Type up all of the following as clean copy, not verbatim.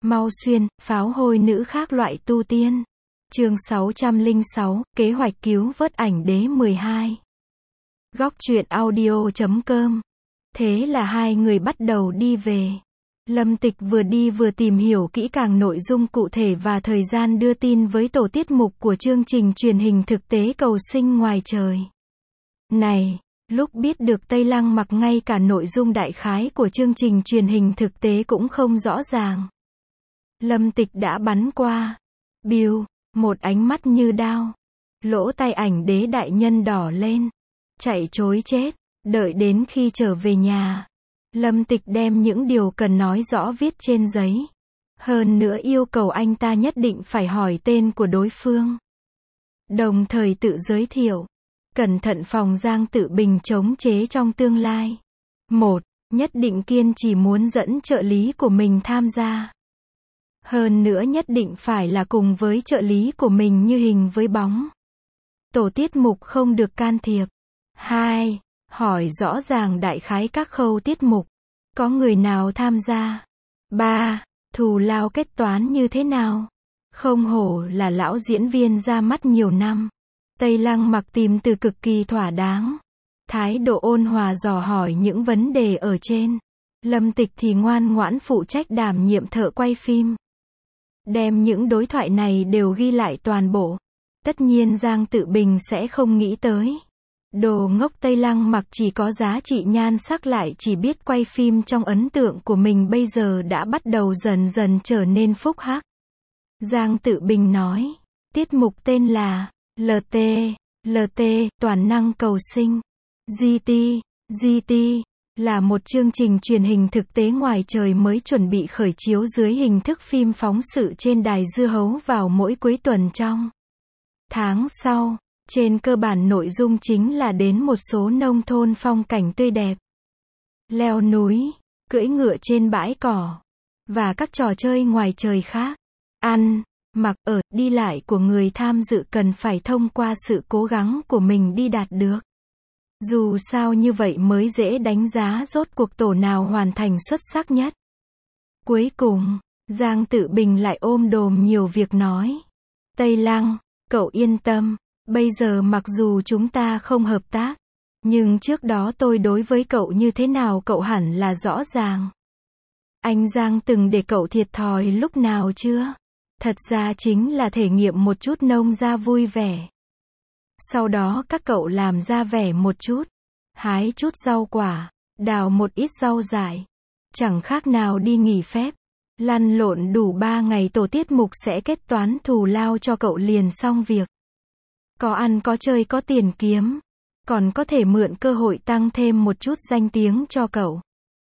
Mau xuyên, pháo hôi nữ khác loại tu tiên. Chương 606, kế hoạch cứu vớt ảnh đế 12. Góc truyện audio.com. Thế là hai người bắt đầu đi về. Lâm Tịch vừa đi vừa tìm hiểu kỹ càng nội dung cụ thể và thời gian đưa tin với tổ tiết mục của chương trình truyền hình thực tế cầu sinh ngoài trời. Này, lúc biết được Tây Lăng Mặc ngay cả nội dung đại khái của chương trình truyền hình thực tế cũng không rõ ràng. Lâm Tịch đã bắn qua. Biu, một ánh mắt như đao. Lỗ tai ảnh đế đại nhân đỏ lên. Chạy trối chết. Đợi đến khi trở về nhà, Lâm Tịch đem những điều cần nói rõ viết trên giấy. Hơn nữa yêu cầu anh ta nhất định phải hỏi tên của đối phương. Đồng thời tự giới thiệu. Cẩn thận phòng Giang Tự Bình chống chế trong tương lai. 1. Nhất định kiên trì muốn dẫn trợ lý của mình tham gia. Hơn nữa nhất định phải là cùng với trợ lý của mình như hình với bóng. Tổ tiết mục không được can thiệp. 2. Hỏi rõ ràng đại khái các khâu tiết mục. Có người nào tham gia? 3. Thù lao kết toán như thế nào? Không hổ là lão diễn viên ra mắt nhiều năm. Tây Lăng Mặc tìm từ cực kỳ thỏa đáng. Thái độ ôn hòa dò hỏi những vấn đề ở trên. Lâm Tịch thì ngoan ngoãn phụ trách đảm nhiệm thợ quay phim. Đem những đối thoại này đều ghi lại toàn bộ. Tất nhiên Giang Tự Bình sẽ không nghĩ tới. Đồ ngốc Tây Lăng Mặc chỉ có giá trị nhan sắc lại chỉ biết quay phim trong ấn tượng của mình bây giờ đã bắt đầu dần dần trở nên phúc hắc. Giang Tự Bình nói, tiết mục tên là LT, toàn năng cầu sinh. GT, là một chương trình truyền hình thực tế ngoài trời mới chuẩn bị khởi chiếu dưới hình thức phim phóng sự trên đài dưa hấu vào mỗi cuối tuần trong tháng sau. Trên cơ bản nội dung chính là đến một số nông thôn phong cảnh tươi đẹp. Leo núi, cưỡi ngựa trên bãi cỏ, và các trò chơi ngoài trời khác. Ăn, mặc, ở, đi lại của người tham dự cần phải thông qua sự cố gắng của mình đi đạt được. Dù sao như vậy mới dễ đánh giá rốt cuộc tổ nào hoàn thành xuất sắc nhất. Cuối cùng, Giang Tự Bình lại ôm đồm nhiều việc nói. Tây Lăng, cậu yên tâm. Bây giờ mặc dù chúng ta không hợp tác, nhưng trước đó tôi đối với cậu như thế nào cậu hẳn là rõ ràng. Anh Giang từng để cậu thiệt thòi lúc nào chưa? Thật ra chính là thể nghiệm một chút nông gia vui vẻ. Sau đó các cậu làm ra vẻ một chút, hái chút rau quả, đào một ít rau dại. Chẳng khác nào đi nghỉ phép. Lăn lộn đủ 3 ngày tổ tiết mục sẽ kết toán thù lao cho cậu liền xong việc. Có ăn có chơi có tiền kiếm. Còn có thể mượn cơ hội tăng thêm một chút danh tiếng cho cậu.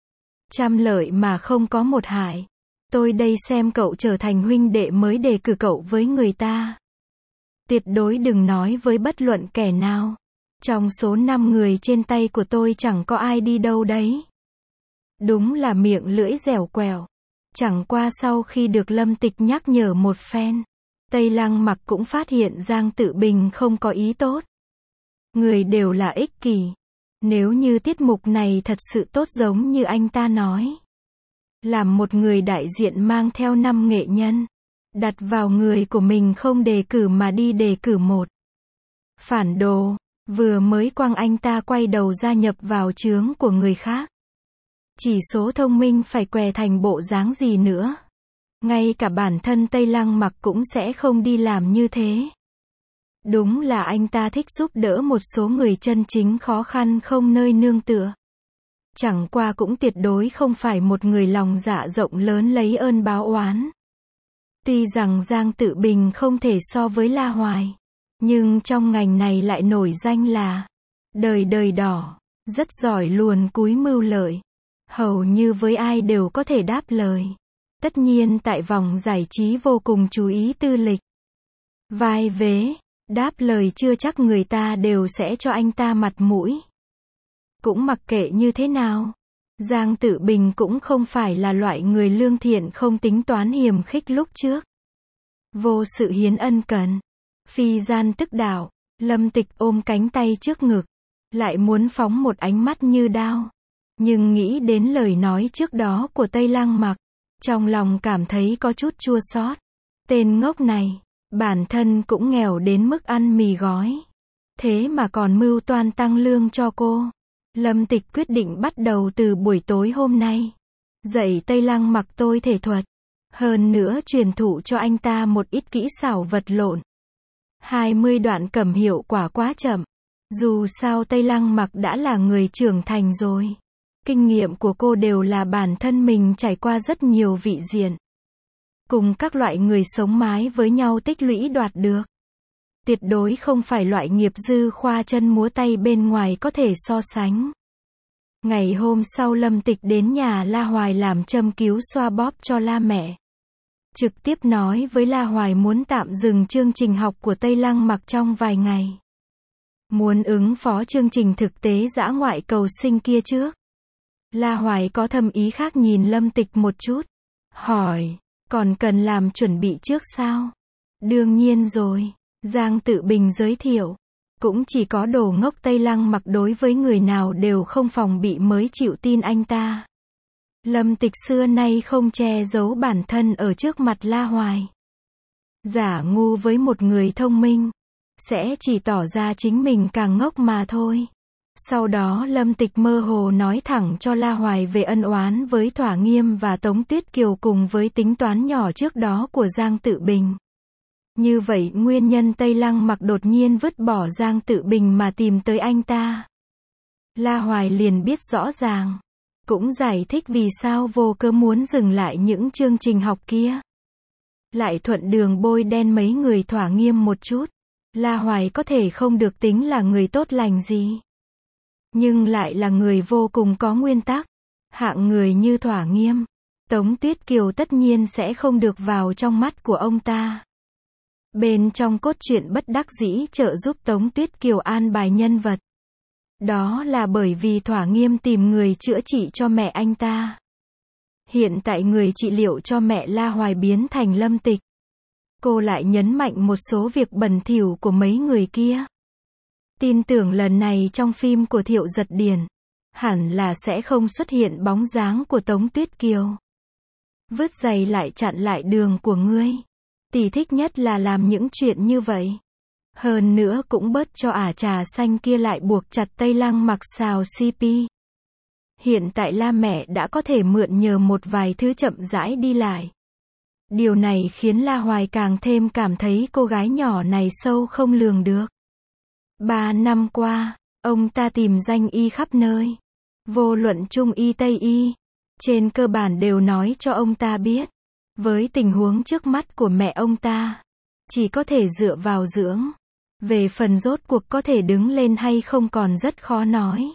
Trăm lợi mà không có một hại. Tôi đây xem cậu trở thành huynh đệ mới đề cử cậu với người ta. Tuyệt đối đừng nói với bất luận kẻ nào. Trong số 5 người trên tay của tôi chẳng có ai đi đâu đấy. Đúng là miệng lưỡi dẻo quẹo. Chẳng qua sau khi được Lâm Tịch nhắc nhở một phen, Tây Lăng Mặc cũng phát hiện Giang Tự Bình không có ý tốt. Người đều là ích kỷ. Nếu như tiết mục này thật sự tốt giống như anh ta nói, làm một người đại diện mang theo 5 nghệ nhân, đặt vào người của mình không đề cử mà đi đề cử một phản đồ, vừa mới quăng anh ta quay đầu gia nhập vào chướng của người khác. Chỉ số thông minh phải què thành bộ dáng gì nữa. Ngay cả bản thân Tây Lăng Mặc cũng sẽ không đi làm như thế. Đúng là anh ta thích giúp đỡ một số người chân chính khó khăn không nơi nương tựa. Chẳng qua cũng tuyệt đối không phải một người lòng dạ rộng lớn lấy ơn báo oán. Tuy rằng Giang Tự Bình không thể so với La Hoài, nhưng trong ngành này lại nổi danh là đời đỏ, rất giỏi luồn cúi mưu lợi. Hầu như với ai đều có thể đáp lời. Tất nhiên tại vòng giải trí vô cùng chú ý tư lịch. Vai vế, đáp lời chưa chắc người ta đều sẽ cho anh ta mặt mũi. Cũng mặc kệ như thế nào, Giang Tự Bình cũng không phải là loại người lương thiện không tính toán hiềm khích lúc trước. Vô sự hiến ân cần, phi gian tức đạo. Lâm Tịch ôm cánh tay trước ngực, lại muốn phóng một ánh mắt như đao. Nhưng nghĩ đến lời nói trước đó của Tây Lăng Mặc, Trong lòng cảm thấy có chút chua xót. Tên ngốc này, bản thân cũng nghèo đến mức ăn mì gói. Thế mà còn mưu toan tăng lương cho cô. Lâm Tịch quyết định bắt đầu từ buổi tối hôm nay. Dạy Tây Lăng Mặc tôi thể thuật. Hơn nữa truyền thụ cho anh ta một ít kỹ xảo vật lộn. 20 đoạn cầm hiệu quả quá chậm. Dù sao Tây Lăng Mặc đã là người trưởng thành rồi. Kinh nghiệm của cô đều là bản thân mình trải qua rất nhiều vị diện. Cùng các loại người sống mái với nhau tích lũy đoạt được. Tuyệt đối không phải loại nghiệp dư khoa chân múa tay bên ngoài có thể so sánh. Ngày hôm sau Lâm Tịch đến nhà La Hoài làm châm cứu xoa bóp cho La mẹ. Trực tiếp nói với La Hoài muốn tạm dừng chương trình học của Tây Lăng Mặc trong vài ngày. Muốn ứng phó chương trình thực tế dã ngoại cầu sinh kia trước. La Hoài có thâm ý khác nhìn Lâm Tịch một chút. Hỏi, còn cần làm chuẩn bị trước sao? Đương nhiên rồi, Giang Tự Bình giới thiệu. Cũng chỉ có đồ ngốc Tây Lăng Mặc đối với người nào đều không phòng bị mới chịu tin anh ta. Lâm Tịch xưa nay không che giấu bản thân ở trước mặt La Hoài. Giả ngu với một người thông minh, sẽ chỉ tỏ ra chính mình càng ngốc mà thôi. Sau đó Lâm Tịch mơ hồ nói thẳng cho La Hoài về ân oán với Thỏa Nghiêm và Tống Tuyết Kiều cùng với tính toán nhỏ trước đó của Giang Tự Bình. Như vậy nguyên nhân Tây Lăng Mặc đột nhiên vứt bỏ Giang Tự Bình mà tìm tới anh ta. La Hoài liền biết rõ ràng. Cũng giải thích vì sao vô cớ muốn dừng lại những chương trình học kia. Lại thuận đường bôi đen mấy người Thỏa Nghiêm một chút. La Hoài có thể không được tính là người tốt lành gì. Nhưng lại là người vô cùng có nguyên tắc. Hạng người như Thỏa Nghiêm, Tống Tuyết Kiều tất nhiên sẽ không được vào trong mắt của ông ta. Bên trong cốt truyện bất đắc dĩ trợ giúp Tống Tuyết Kiều an bài nhân vật. Đó là bởi vì Thỏa Nghiêm tìm người chữa trị cho mẹ anh ta. Hiện tại người trị liệu cho mẹ La Hoài biến thành Lâm Tịch. Cô lại nhấn mạnh một số việc bẩn thỉu của mấy người kia. Tin tưởng lần này trong phim của Thiệu Giật Điền, hẳn là sẽ không xuất hiện bóng dáng của Tống Tuyết Kiều. Vứt giày lại chặn lại đường của ngươi. Tỷ thích nhất là làm những chuyện như vậy. Hơn nữa cũng bớt cho ả trà xanh kia lại buộc chặt Tây Lăng Mặc xào CP. Hiện tại La mẹ đã có thể mượn nhờ một vài thứ chậm rãi đi lại. Điều này khiến La Hoài càng thêm cảm thấy cô gái nhỏ này sâu không lường được. 3 năm qua, ông ta tìm danh y khắp nơi. Vô luận Trung y Tây y, trên cơ bản đều nói cho ông ta biết. Với tình huống trước mắt của mẹ ông ta, chỉ có thể dựa vào dưỡng. Về phần rốt cuộc có thể đứng lên hay không còn rất khó nói.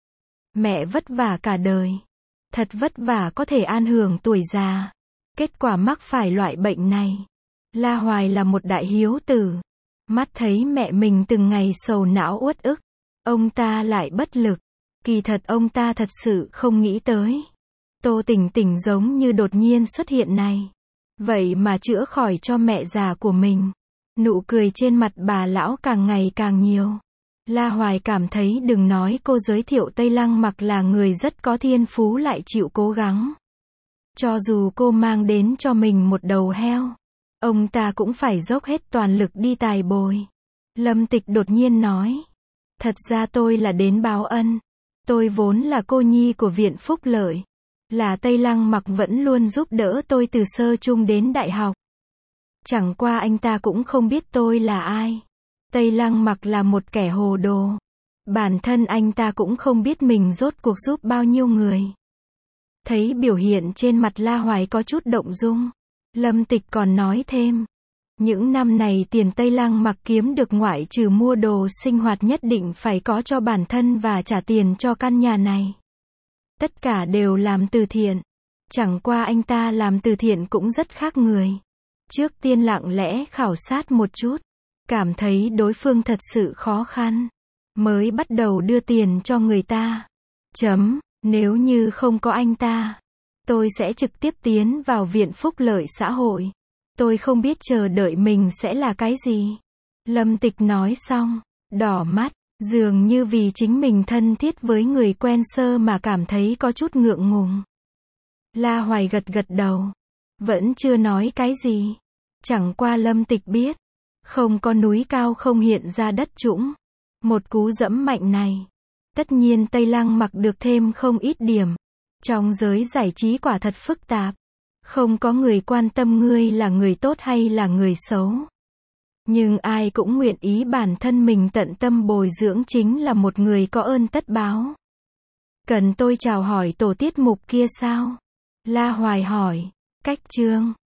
Mẹ vất vả cả đời. Thật vất vả có thể an hưởng tuổi già. Kết quả mắc phải loại bệnh này. La Hoài là một đại hiếu tử. Mắt thấy mẹ mình từng ngày sầu não uất ức. Ông ta lại bất lực. Kỳ thật ông ta thật sự không nghĩ tới. Tô Tỉnh Tỉnh giống như đột nhiên xuất hiện này. Vậy mà chữa khỏi cho mẹ già của mình. Nụ cười trên mặt bà lão càng ngày càng nhiều. La Hoài cảm thấy đừng nói cô giới thiệu Tây Lăng Mặc là người rất có thiên phú lại chịu cố gắng. Cho dù cô mang đến cho mình một đầu heo, ông ta cũng phải dốc hết toàn lực đi tài bồi. Lâm Tịch đột nhiên nói. Thật ra tôi là đến báo ân. Tôi vốn là cô nhi của Viện Phúc Lợi. Là Tây Lăng Mặc vẫn luôn giúp đỡ tôi từ sơ trung đến đại học. Chẳng qua anh ta cũng không biết tôi là ai. Tây Lăng Mặc là một kẻ hồ đồ. Bản thân anh ta cũng không biết mình rốt cuộc giúp bao nhiêu người. Thấy biểu hiện trên mặt La Hoài có chút động dung. Lâm Tịch còn nói thêm. Những năm này tiền Tây Lăng Mặc kiếm được ngoại trừ mua đồ sinh hoạt nhất định phải có cho bản thân và trả tiền cho căn nhà này. Tất cả đều làm từ thiện. Chẳng qua anh ta làm từ thiện cũng rất khác người. Trước tiên lặng lẽ khảo sát một chút. Cảm thấy đối phương thật sự khó khăn. Mới bắt đầu đưa tiền cho người ta. Nếu như không có anh ta, tôi sẽ trực tiếp tiến vào Viện Phúc Lợi xã hội. Tôi không biết chờ đợi mình sẽ là cái gì. Lâm Tịch nói xong, đỏ mắt, dường như vì chính mình thân thiết với người quen sơ mà cảm thấy có chút ngượng ngùng. La Hoài gật gật đầu. Vẫn chưa nói cái gì. Chẳng qua Lâm Tịch biết. Không có núi cao không hiện ra đất trũng. Một cú dẫm mạnh này. Tất nhiên Tây Lăng mặc được thêm không ít điểm. Trong giới giải trí quả thật phức tạp. Không có người quan tâm ngươi là người tốt hay là người xấu. Nhưng ai cũng nguyện ý bản thân mình tận tâm bồi dưỡng chính là một người có ơn tất báo. Cần tôi chào hỏi tổ tiết mục kia sao? La Hoài hỏi. Cách chương